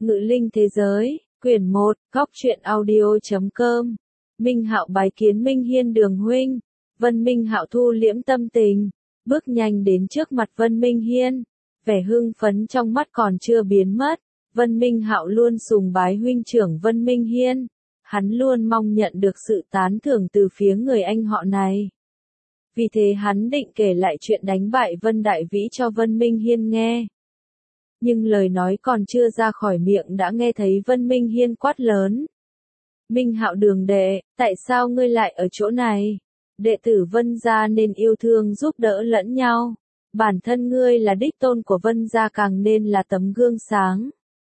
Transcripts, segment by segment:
Ngự linh thế giới, quyển 1, góc truyện audio.com. Minh Hạo bái kiến Minh Hiên Đường huynh. Vân Minh Hạo thu liễm tâm tình, bước nhanh đến trước mặt Vân Minh Hiên, vẻ hưng phấn trong mắt còn chưa biến mất. Vân Minh Hạo luôn sùng bái huynh trưởng Vân Minh Hiên, hắn luôn mong nhận được sự tán thưởng từ phía người anh họ này. Vì thế hắn định kể lại chuyện đánh bại Vân Đại Vĩ cho Vân Minh Hiên nghe. Nhưng lời nói còn chưa ra khỏi miệng đã nghe thấy Vân Minh Hiên quát lớn. Minh Hạo Đường đệ, tại sao ngươi lại ở chỗ này? Đệ tử Vân gia nên yêu thương giúp đỡ lẫn nhau. Bản thân ngươi là đích tôn của Vân gia càng nên là tấm gương sáng.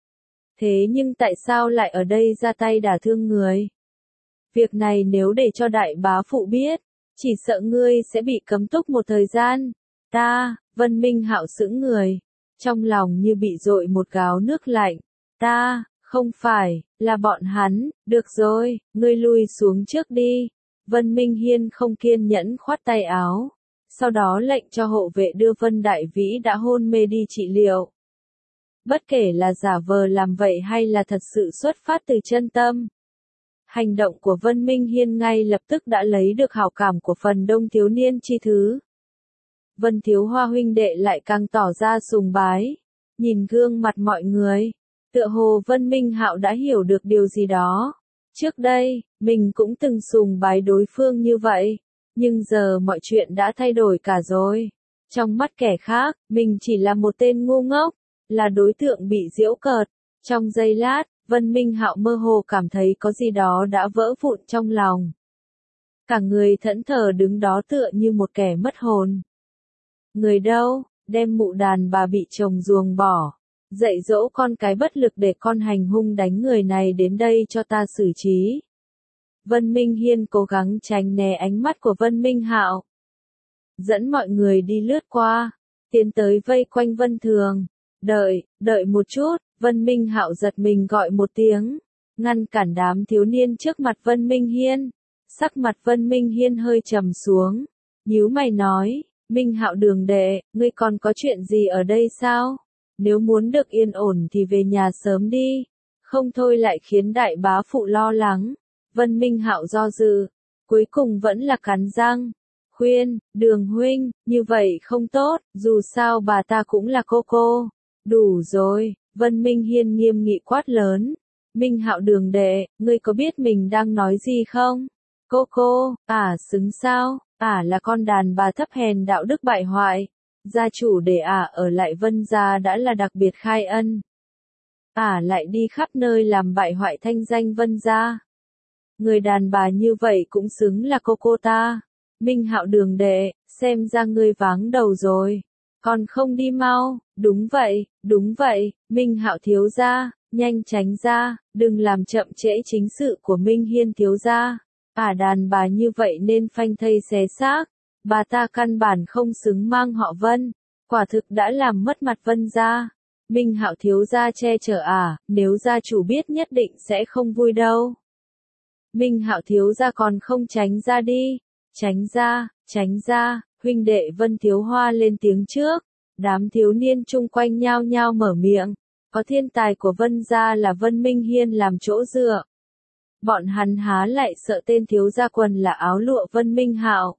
Thế nhưng tại sao lại ở đây ra tay đả thương người? Việc này nếu để cho đại bá phụ biết, chỉ sợ ngươi sẽ bị cấm túc một thời gian. Vân Minh Hạo sững người, trong lòng như bị dội một gáo nước lạnh. Không phải, là bọn hắn, được rồi, ngươi lui xuống trước đi. Vân Minh Hiên không kiên nhẫn khoát tay áo, sau đó lệnh cho hộ vệ đưa Vân Đại Vĩ đã hôn mê đi trị liệu. Bất kể là giả vờ làm vậy hay là thật sự xuất phát từ chân tâm, hành động của Vân Minh Hiên ngay lập tức đã lấy được hảo cảm của phần đông thiếu niên chi thứ. Vân Thiếu Hoa huynh đệ lại càng tỏ ra sùng bái, nhìn gương mặt mọi người, tựa hồ Vân Minh Hạo đã hiểu được điều gì đó. Trước đây, mình cũng từng sùng bái đối phương như vậy, nhưng giờ mọi chuyện đã thay đổi cả rồi. Trong mắt kẻ khác, mình chỉ là một tên ngu ngốc, là đối tượng bị giễu cợt. Trong giây lát, Vân Minh Hạo mơ hồ cảm thấy có gì đó đã vỡ vụn trong lòng. Cả người thẫn thờ đứng đó tựa như một kẻ mất hồn. Người đâu, đem mụ đàn bà bị chồng ruồng bỏ, dạy dỗ con cái bất lực để con hành hung đánh người này đến đây cho ta xử trí. Vân Minh Hiên cố gắng tránh né ánh mắt của Vân Minh Hạo, dẫn mọi người đi lướt qua, tiến tới vây quanh Vân Thường. Đợi một chút, Vân Minh Hạo giật mình gọi một tiếng, ngăn cản đám thiếu niên trước mặt Vân Minh Hiên. Sắc mặt Vân Minh Hiên hơi trầm xuống, nhíu mày nói, Minh Hạo Đường đệ, ngươi còn có chuyện gì ở đây sao? Nếu muốn được yên ổn thì về nhà sớm đi, không thôi lại khiến đại bá phụ lo lắng. Vân Minh Hạo do dự, cuối cùng vẫn là cắn răng, khuyên, Đường huynh, như vậy không tốt, dù sao bà ta cũng là cô. Đủ rồi, Vân Minh Hiên nghiêm nghị quát lớn. Minh Hạo Đường đệ, ngươi có biết mình đang nói gì không? Cô, xứng sao? Là con đàn bà thấp hèn đạo đức bại hoại. Gia chủ để ở lại Vân gia đã là đặc biệt khai ân. Lại đi khắp nơi làm bại hoại thanh danh Vân gia. Người đàn bà như vậy cũng xứng là cô ta. Minh Hạo Đường đệ, xem ra ngươi váng đầu rồi. Còn không đi mau, đúng vậy, Minh Hạo thiếu gia, nhanh tránh ra, đừng làm chậm trễ chính sự của Minh Hiên thiếu gia. Đàn bà như vậy nên phanh thây xé xác, bà ta căn bản không xứng mang họ Vân, quả thực đã làm mất mặt Vân gia. Minh Hạo thiếu gia che chở nếu gia chủ biết nhất định sẽ không vui đâu. Minh Hạo thiếu gia còn không tránh ra đi, tránh ra, huynh đệ Vân Thiếu Hoa lên tiếng trước, đám thiếu niên chung quanh nhao nhao mở miệng, có thiên tài của Vân gia là Vân Minh Hiên làm chỗ dựa. Bọn hắn há lại sợ tên thiếu gia quần là áo lụa Vân Minh Hạo.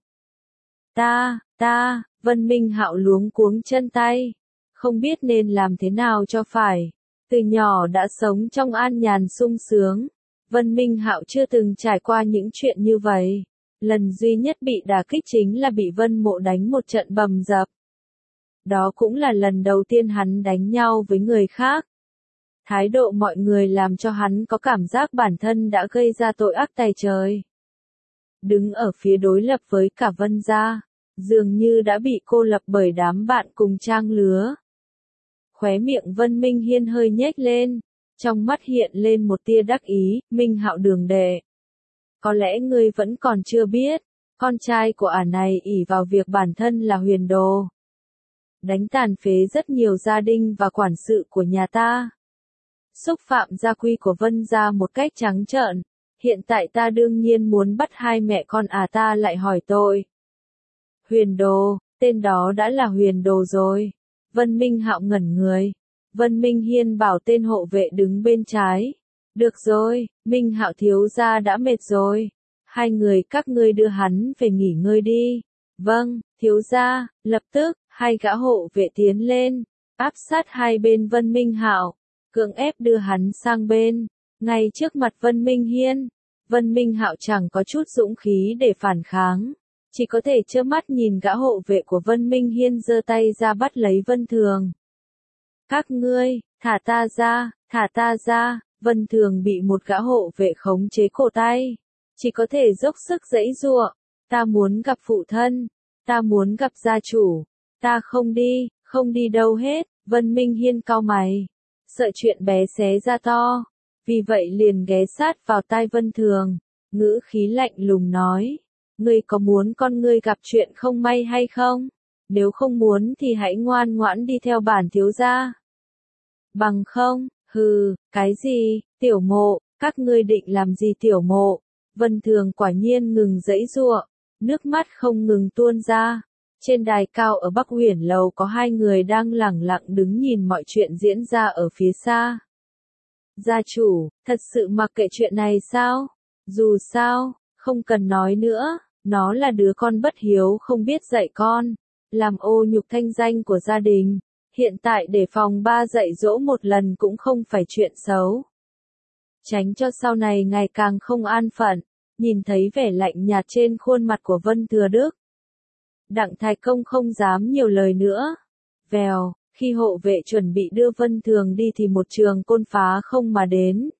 Vân Minh Hạo luống cuống chân tay, không biết nên làm thế nào cho phải. Từ nhỏ đã sống trong an nhàn sung sướng, Vân Minh Hạo chưa từng trải qua những chuyện như vậy. Lần duy nhất bị đả kích chính là bị Vân Mộ đánh một trận bầm dập. Đó cũng là lần đầu tiên hắn đánh nhau với người khác. Thái độ mọi người làm cho hắn có cảm giác bản thân đã gây ra tội ác tày trời. Đứng ở phía đối lập với cả Vân gia, dường như đã bị cô lập bởi đám bạn cùng trang lứa. Khóe miệng Vân Minh Hiên hơi nhếch lên, trong mắt hiện lên một tia đắc ý. Minh Hạo Đường đệ, có lẽ ngươi vẫn còn chưa biết, con trai của này ỷ vào việc bản thân là huyền đồ, đánh tàn phế rất nhiều gia đình và quản sự của nhà ta, xúc phạm gia quy của Vân gia một cách trắng trợn. Hiện tại ta đương nhiên muốn bắt hai mẹ con ta lại hỏi tội. Huyền đồ, tên đó đã là huyền đồ rồi. Vân Minh Hạo ngẩn người. Vân Minh Hiên bảo tên hộ vệ đứng bên trái. Được rồi, Minh Hạo thiếu gia đã mệt rồi. Hai người các ngươi đưa hắn về nghỉ ngơi đi. Vâng, thiếu gia, lập tức, hai gã hộ vệ tiến lên, áp sát hai bên Vân Minh Hạo, cưỡng ép đưa hắn sang bên, ngay trước mặt Vân Minh Hiên. Vân Minh Hạo chẳng có chút dũng khí để phản kháng, chỉ có thể trơ mắt nhìn gã hộ vệ của Vân Minh Hiên giơ tay ra bắt lấy Vân Thường. Các ngươi, thả ta ra, Vân Thường bị một gã hộ vệ khống chế cổ tay, chỉ có thể dốc sức giãy giụa. Ta muốn gặp phụ thân, ta muốn gặp gia chủ, ta không đi đâu hết. Vân Minh Hiên cau mày, sợ chuyện bé xé ra to, vì vậy liền ghé sát vào tai Vân Thường, ngữ khí lạnh lùng nói, ngươi có muốn con ngươi gặp chuyện không may hay không? Nếu không muốn thì hãy ngoan ngoãn đi theo bản thiếu gia. Bằng không, hừ, cái gì, Tiểu Mộ, các ngươi định làm gì Tiểu Mộ? Vân Thường quả nhiên ngừng giãy giụa, nước mắt không ngừng tuôn ra. Trên đài cao ở Bắc Huyền Lầu có hai người đang lẳng lặng đứng nhìn mọi chuyện diễn ra ở phía xa. Gia chủ, thật sự mặc kệ chuyện này sao? Dù sao, không cần nói nữa, nó là đứa con bất hiếu không biết dạy con, làm ô nhục thanh danh của gia đình. Hiện tại để phòng ba dạy dỗ một lần cũng không phải chuyện xấu. Tránh cho sau này ngày càng không an phận. Nhìn thấy vẻ lạnh nhạt trên khuôn mặt của Vân Thừa Đức, Đặng Thái Công không dám nhiều lời nữa. Vèo, khi hộ vệ chuẩn bị đưa Vân Thường đi thì một trường côn phá không mà đến,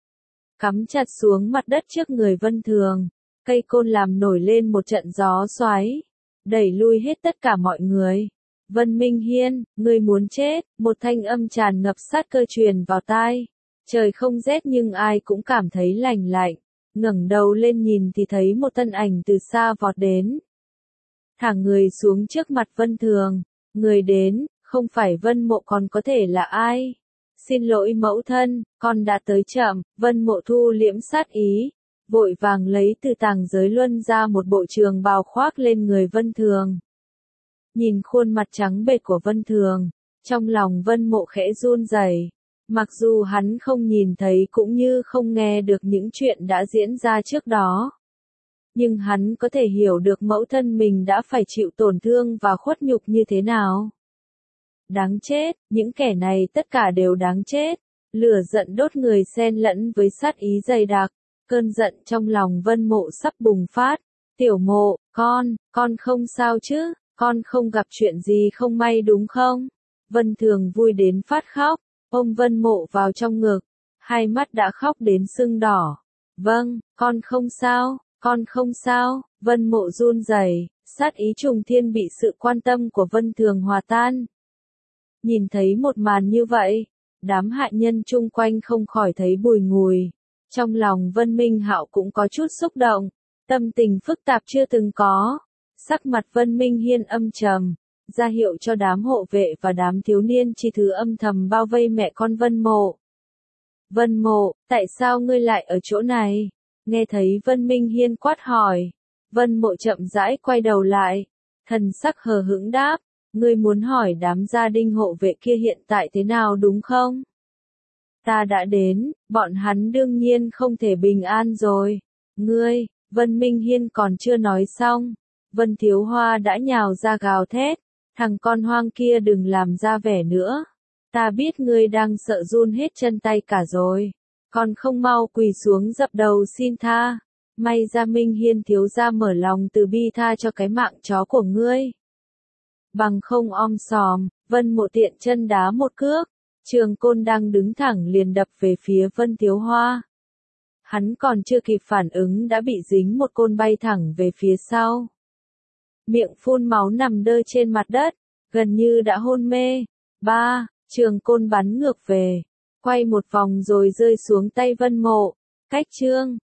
cắm chặt xuống mặt đất trước người Vân Thường. Cây côn làm nổi lên một trận gió xoáy, đẩy lui hết tất cả mọi người. Vân Minh Hiên, ngươi muốn chết, một thanh âm tràn ngập sát cơ truyền vào tai. Trời không rét nhưng ai cũng cảm thấy lạnh lạnh. Ngẩng đầu lên nhìn thì thấy một thân ảnh từ xa vọt đến. Thả người xuống trước mặt Vân Thường. Người đến, không phải Vân Mộ còn có thể là ai? Xin lỗi mẫu thân, con đã tới chậm. Vân Mộ thu liễm sát ý, vội vàng lấy từ tàng giới luân ra một bộ trường bào khoác lên người Vân Thường. Nhìn khuôn mặt trắng bệch của Vân Thường, trong lòng Vân Mộ khẽ run rẩy. Mặc dù hắn không nhìn thấy cũng như không nghe được những chuyện đã diễn ra trước đó, nhưng hắn có thể hiểu được mẫu thân mình đã phải chịu tổn thương và khuất nhục như thế nào. Đáng chết, những kẻ này tất cả đều đáng chết. Lửa giận đốt người xen lẫn với sát ý dày đặc, cơn giận trong lòng Vân Mộ sắp bùng phát. Tiểu Mộ, con không sao chứ, con không gặp chuyện gì không may đúng không? Vân Thường vui đến phát khóc, ôm Vân Mộ vào trong ngực, hai mắt đã khóc đến sưng đỏ. Vâng, con không sao, Vân Mộ run rẩy, sát ý trùng thiên bị sự quan tâm của Vân Thường hòa tan. Nhìn thấy một màn như vậy, đám hạ nhân chung quanh không khỏi thấy bùi ngùi. Trong lòng Vân Minh Hạo cũng có chút xúc động, tâm tình phức tạp chưa từng có. Sắc mặt Vân Minh Hiên âm trầm, ra hiệu cho đám hộ vệ và đám thiếu niên chi thứ âm thầm bao vây mẹ con Vân Mộ. Vân Mộ, tại sao ngươi lại ở chỗ này? Nghe thấy Vân Minh Hiên quát hỏi, Vân Mộ chậm rãi quay đầu lại, thần sắc hờ hững đáp, ngươi muốn hỏi đám gia đình hộ vệ kia hiện tại thế nào đúng không? Ta đã đến, bọn hắn đương nhiên không thể bình an rồi. Ngươi, Vân Minh Hiên còn chưa nói xong, Vân Thiếu Hoa đã nhào ra gào thét, thằng con hoang kia đừng làm ra vẻ nữa. Ta biết ngươi đang sợ run hết chân tay cả rồi, còn không mau quỳ xuống dập đầu xin tha. May ra Minh Hiên thiếu gia mở lòng từ bi tha cho cái mạng chó của ngươi. Bằng không om sòm, Vân Mộ tiện chân đá một cước, trường côn đang đứng thẳng liền đập về phía Vân Thiếu Hoa. Hắn còn chưa kịp phản ứng đã bị dính một côn bay thẳng về phía sau. Miệng phun máu nằm đơ trên mặt đất, gần như đã hôn mê. Trường côn bắn ngược về, quay một vòng rồi rơi xuống tay Vân Mộ. Cách chương